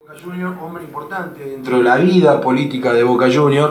Boca Juniors, hombre importante dentro de la vida política de Boca Juniors,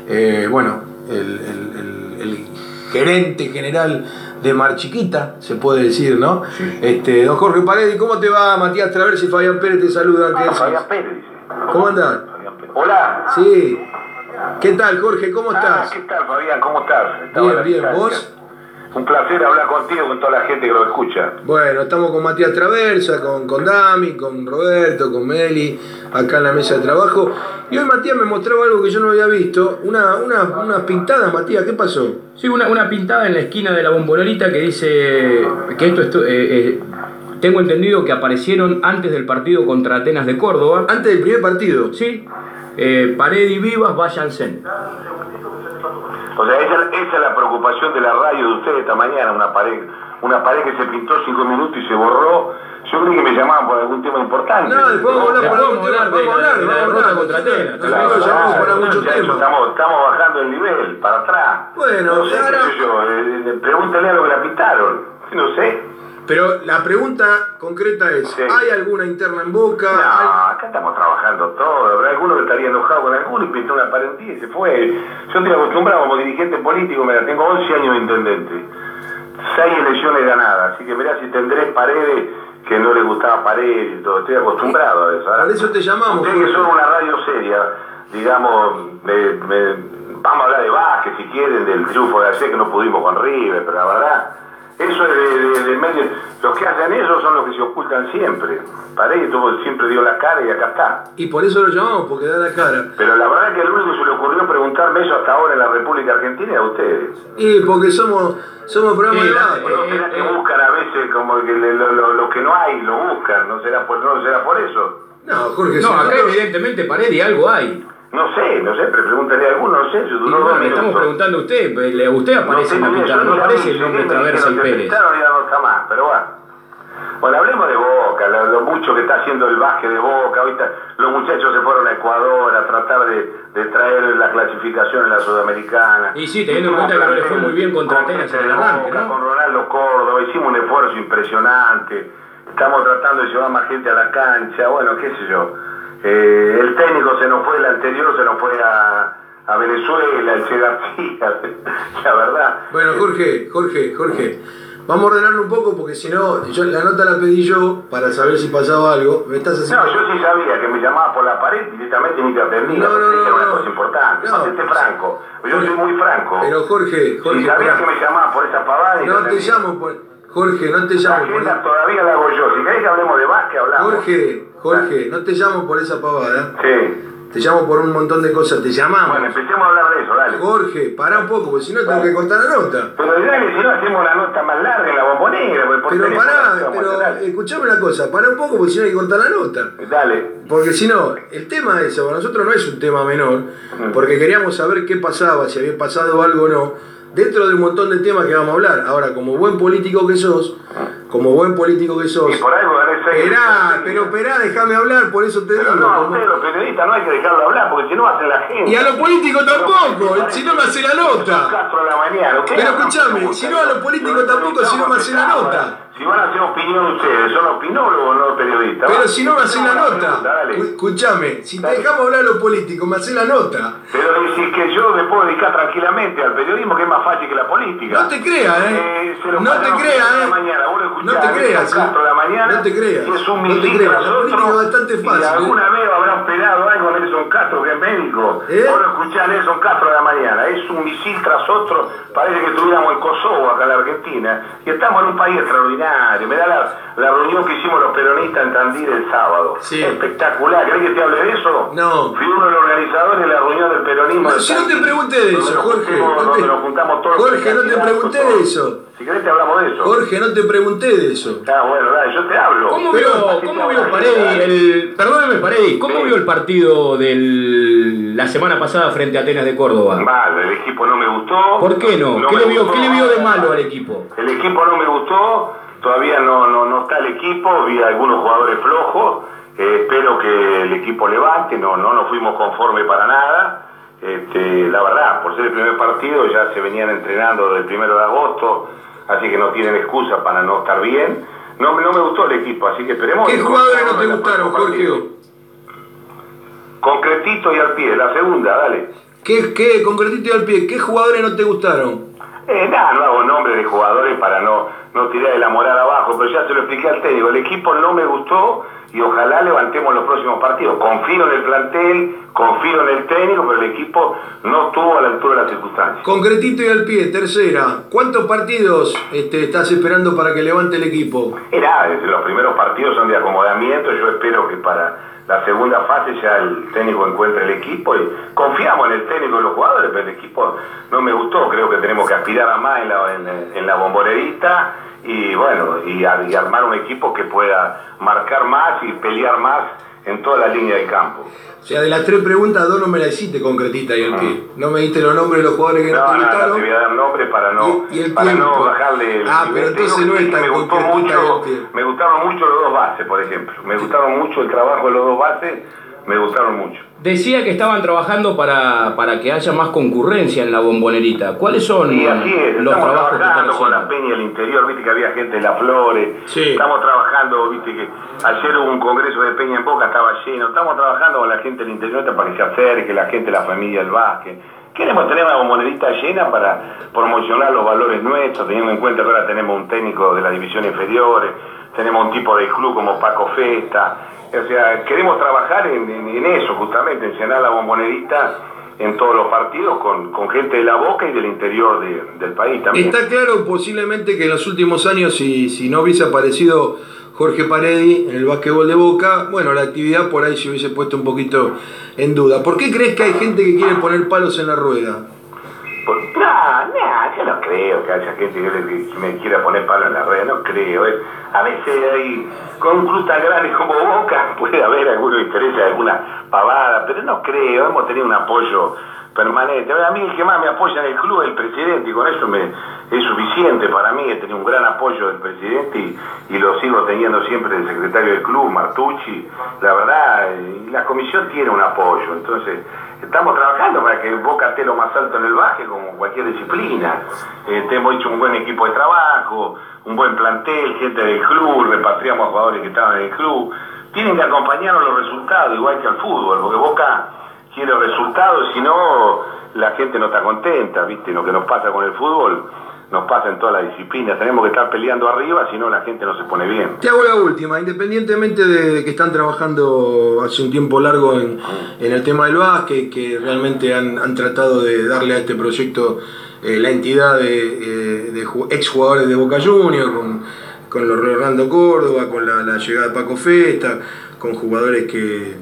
el gerente general de Mar Chiquita, se puede decir, ¿no? Sí. Don Jorge Paredes, ¿cómo te va? Matías Traversi y Fabián Pérez te saludan. Fabián Pérez dice. ¿Cómo andás? Hola. Sí. ¿Qué tal, Jorge? ¿Cómo estás? ¿Qué tal, Fabián? ¿Cómo estás? Bien, ¿vos? Un placer hablar contigo, con toda la gente que lo escucha. Bueno, estamos con Matías Traversa, con Dami, con Roberto, con Meli, acá en la mesa de trabajo. Y hoy Matías me mostraba algo que yo no había visto, unas pintadas, Matías, ¿qué pasó? Sí, una pintada en la esquina de la Bombonera que dice que tengo entendido que aparecieron antes del partido contra Atenas de Córdoba. ¿Antes del primer partido? Sí. Paredes y Vivas, váyanse. O sea, esa es la preocupación de la radio de ustedes esta mañana, una pared que se pintó 5 minutos y se borró. Yo creí que me llamaban por algún tema importante. No, después vamos a hablar de la derrota contra Atenas. También lo llamamos para muchos temas. Estamos bajando el nivel, para atrás. Bueno, no sé, ahora... qué sé yo, pregúntale a lo que la pintaron. No sé. Pero la pregunta concreta es, Sí. ¿hay alguna interna en Boca? No, acá estamos trabajando todo. Habrá alguno que estaría enojado con alguno y pintó una pared y se fue. Yo estoy acostumbrado como dirigente político, mira, tengo 11 años de intendente. 6 elecciones ganadas, así que mirá si tendré Paredes que no le gustaba Paredes y todo. Estoy acostumbrado a eso. Ahora, Por eso te llamamos. ustedes que son una radio seria, digamos, vamos a hablar de básquet si quieren, del triunfo de ayer que no pudimos con River, pero la verdad... Eso es de medio. Los que hacen eso son los que se ocultan siempre. Paredes siempre dio la cara y acá está. Y por eso lo llamamos, porque da la cara. Pero la verdad es que el único que se le ocurrió preguntarme eso hasta ahora en la República Argentina es a ustedes. Y porque somos programa de base. Bueno, será que buscan a veces como que lo que no hay, lo buscan. ¿No será por eso? No, Jorge, No, acá evidentemente Paredes algo hay. No sé, pero pregúntale a alguno, no sé, yo duró 2 minutos. Estamos preguntando a usted aparece en la pintada, no aparece el nombre Traversa y Pérez. Ya no está más, pero bueno. Bueno, hablemos de Boca, lo mucho que está haciendo el básquet de Boca. Ahorita los muchachos se fueron a Ecuador a tratar de traer la clasificación en la Sudamericana. Y sí, teniendo en cuenta que no le fue muy bien contra Atenas en el arranque, ¿no? Con Ronaldo Córdoba, hicimos un esfuerzo impresionante. Estamos tratando de llevar más gente a la cancha, bueno, qué sé yo. El técnico se nos fue, el anterior se nos fue a Venezuela, el Che García, la verdad. Bueno, Jorge, vamos a ordenarlo un poco porque si no, la nota la pedí yo para saber si pasaba algo. ¿Me estás haciendo? No, yo sí sabía que me llamaba por la pared directamente ni te atendía. No, era una cosa importante. No, Esté franco. Yo soy muy franco. Pero Jorge, si sabías que me llamaba por esa pavada y no te llamo por... Jorge, no te llamo la agenda todavía la hago yo. Si querés que hablemos de básquet, hablamos. Jorge, no te llamo por esa pavada. Sí. Te llamo por un montón de cosas, te llamamos. Bueno, empecemos a hablar de eso, dale. Jorge, pará un poco, porque si no tengo que cortar la nota. Pero dale, si no hacemos la nota más larga en la Bombonera. Pero pará, escuchame una cosa, pará un poco porque si no hay que cortar la nota. Dale. Porque si no, el tema ese para nosotros no es un tema menor, porque queríamos saber qué pasaba, si había pasado algo o no, dentro de un montón de temas que vamos a hablar. Ahora, como buen político que sos, Y por algo gané 6. Esperá, déjame hablar, por eso te digo. Pero no, a ustedes los periodistas no hay que dejarlo hablar, porque si no hacen la gente. Y a los políticos tampoco, si no me hace la nota. Castro a la mañana. Pero escuchame, si no a los políticos tampoco, si no me hace la nota. Si van a hacer opinión ustedes, son opinólogos, no periodistas. Pero si no me hace la nota. Escuchame, si te dejamos hablar a los políticos, me hace la nota. Pero decís que yo me puedo dedicar tranquilamente al periodismo, que es más fácil que la política. No te creas, No te creas, No te creas, No te creas. Y es un misil tras La política es bastante fácil. Y alguna vez habrán pegado algo a Nelson Castro, que es médico. Vos lo escuchás a Nelson Castro a la mañana. Es un misil tras otro. Parece que estuviéramos en Kosovo, acá en la Argentina. Y estamos en un país extraordinario. Me da la reunión que hicimos los peronistas en Tandil el sábado. Sí. Espectacular. ¿Querés que te hable de eso? No. Fui uno de los organizadores de la reunión del peronismo. No, si no te pregunté de eso, Jorge. Donde nos juntamos todos. Jorge, no te pregunté de eso. Si querés te hablamos de eso. Jorge, no te pregunté de eso. Bueno, dale, yo te hablo. ¿Cómo vio Paredes perdóneme Paredes, ¿cómo vio el partido de la semana pasada frente a Atenas de Córdoba? Mal, el equipo no me gustó. ¿Por qué no? ¿Qué le vio de malo al equipo? El equipo no me gustó, todavía no está el equipo, vi algunos jugadores flojos, espero que el equipo levante, no nos fuimos conforme para nada. La verdad, por ser el primer partido ya se venían entrenando desde el 1 de agosto, así que no tienen excusa para no estar bien. No me gustó el equipo, así que esperemos. ¿Qué jugadores no te gustaron, Jorge? Concretito y al pie, la segunda, dale. ¿Qué concretito y al pie? ¿Qué jugadores no te gustaron? Nada, no hago nombre de jugadores para no tirar la moral abajo, pero ya se lo expliqué al técnico. El equipo no me gustó y ojalá levantemos los próximos partidos. Confío en el plantel, confío en el técnico, pero el equipo no estuvo a la altura de las circunstancias. Concretito y al pie, tercera. ¿Cuántos partidos estás esperando para que levante el equipo? Los primeros partidos son de acomodamiento. Yo espero que para la segunda fase ya el técnico encuentre el equipo y confiamos en el técnico y los jugadores, pero el equipo no me gustó. Creo que tenemos que aspirar a más en la bombonerita y bueno, y armar un equipo que pueda marcar más y pelear más en toda la línea del campo. O sea, de las 3 preguntas, 2 no me las hiciste concretita y al pie. No me diste los nombres de los jugadores que no te gustaron. No te voy a dar nombres para no bajarle el nivel. Pero entonces no es tan concretita. Me gustaron mucho los 2 bases, por ejemplo. Me gustaron mucho el trabajo de los 2 bases, me gustaron mucho. Decía que estaban trabajando para que haya más concurrencia en la bombonerita. ¿Cuáles son y así es, los estamos trabajos trabajando que con la Peña del interior? Viste que había gente de Las Flores. Sí. Estamos trabajando, viste que ayer hubo un congreso de Peña en Boca, estaba lleno. Estamos trabajando con la gente del interior para que se acerque, la gente de la familia del básquet. Queremos tener una bombonerita llena para promocionar los valores nuestros, teniendo en cuenta que ahora tenemos un técnico de las divisiones inferiores, tenemos un tipo de club como Paco Festa. O sea, queremos trabajar en eso, justamente, en llenar la bombonerita en todos los partidos con gente de la Boca y del interior del país también. Está claro posiblemente que en los últimos años, si no hubiese aparecido Jorge Paredi en el básquetbol de Boca, bueno, la actividad por ahí se hubiese puesto un poquito en duda. ¿Por qué crees que hay gente que quiere poner palos en la rueda? Yo no creo que haya gente que me quiera poner palo en la rueda, no creo. A veces hay, con un club tan grande como Boca puede haber alguno interés de alguna pavada, pero no creo, hemos tenido un apoyo permanente. A mí el que más me apoya en el club es el presidente y con eso es suficiente para mí. He tenido un gran apoyo del presidente y lo sigo teniendo siempre del secretario del club, Martucci. La verdad, la comisión tiene un apoyo, entonces estamos trabajando para que Boca esté lo más alto en el básquet como cualquier disciplina. Hemos hecho un buen equipo de trabajo, un buen plantel, gente del club, repatriamos a jugadores que estaban en el club. Tienen que acompañarnos los resultados, igual que al fútbol, porque Boca quiere resultados, si no la gente no está contenta, ¿viste? Lo que nos pasa con el fútbol nos pasa en todas las disciplinas, tenemos que estar peleando arriba, si no la gente no se pone bien. Te hago la última, independientemente de que están trabajando hace un tiempo largo en el tema del básquet, que realmente han tratado de darle a este proyecto la entidad de exjugadores de Boca Juniors, con los Orlando Córdoba, con la llegada de Paco Festa, con jugadores que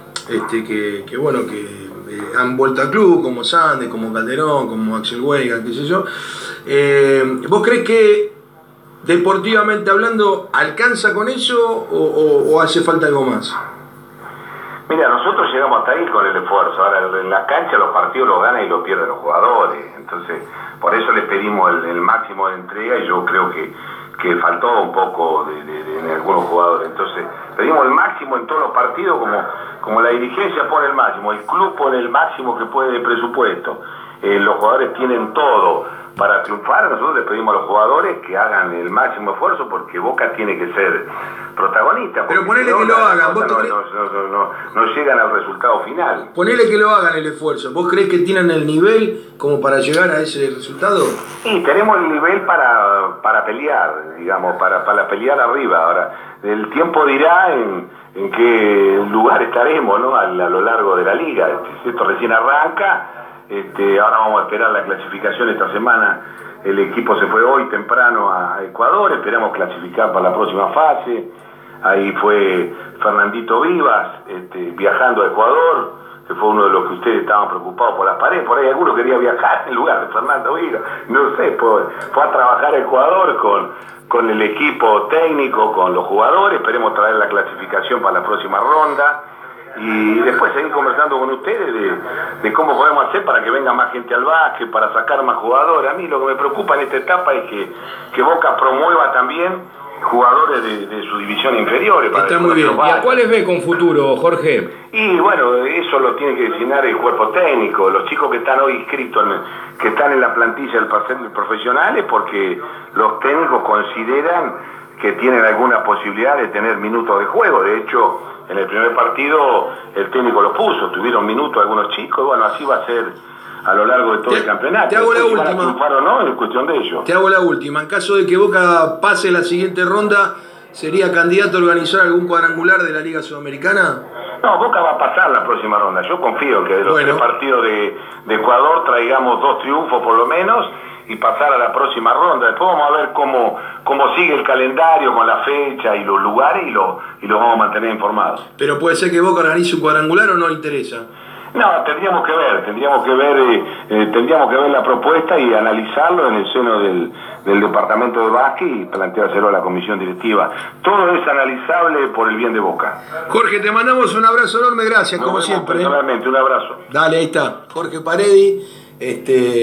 han vuelto al club, como Sande, como Calderón, como Axel Weiga, qué sé yo. ¿Vos crees que deportivamente hablando alcanza con eso o hace falta algo más? Mira, nosotros llegamos hasta ahí con el esfuerzo. Ahora en la cancha los partidos los ganan y los pierden los jugadores. Entonces, por eso les pedimos el máximo de entrega y yo creo que faltó un poco de algunos jugadores. Entonces, pedimos el máximo en todos los partidos como la dirigencia pone el máximo, el club pone el máximo que puede de presupuesto. Los jugadores tienen todo para triunfar. Nosotros les pedimos a los jugadores que hagan el máximo esfuerzo porque Boca tiene que ser protagonista. Pero ponele que lo hagan. No llegan al resultado final. Ponele que lo hagan el esfuerzo. ¿Vos creés que tienen el nivel como para llegar a ese resultado? Sí, tenemos el nivel para pelear, digamos, para pelear arriba. Ahora, el tiempo dirá en qué lugar estaremos, ¿no? A lo largo de la liga. Esto recién arranca. Ahora vamos a esperar la clasificación esta semana. El equipo se fue hoy temprano a Ecuador, esperamos clasificar para la próxima fase. Ahí fue Fernandito Vivas viajando a Ecuador, que fue uno de los que ustedes estaban preocupados por las paredes. Por ahí alguno quería viajar en lugar de Fernando Vivas, no sé, fue a trabajar a Ecuador con el equipo técnico, con los jugadores. Esperemos traer la clasificación para la próxima ronda. Y después seguir conversando con ustedes de cómo podemos hacer para que venga más gente al básquet, para sacar más jugadores. A mí lo que me preocupa en esta etapa es que Boca promueva también jugadores de su división inferiores. Está muy bien. ¿Y a cuáles ve con futuro, Jorge? Y bueno, eso lo tiene que designar el cuerpo técnico. Los chicos que están hoy inscritos, que están en la plantilla del profesional, es porque los técnicos consideran que tienen alguna posibilidad de tener minutos de juego. De hecho, en el primer partido el técnico lo puso, tuvieron minutos algunos chicos, y bueno, así va a ser a lo largo de todo el campeonato. Te hago la si van a última. triunfar o no, es cuestión de ellos. Te hago la última. En caso de que Boca pase la siguiente ronda, ¿sería candidato a organizar algún cuadrangular de la Liga Sudamericana? No, Boca va a pasar la próxima ronda. Yo confío en que de los 3 partidos de Ecuador traigamos 2 triunfos por lo menos y pasar a la próxima ronda. Después vamos a ver cómo sigue el calendario con la fecha y los lugares y los vamos a mantener informados. Pero puede ser que Boca organice un cuadrangular o no le interesa. No, tendríamos que ver la propuesta y analizarlo en el seno del departamento de básquet y planteárselo a la comisión directiva. Todo es analizable por el bien de Boca. Jorge, te mandamos un abrazo enorme, gracias, como siempre. Personalmente, un abrazo. Dale, ahí está. Jorge Paredi,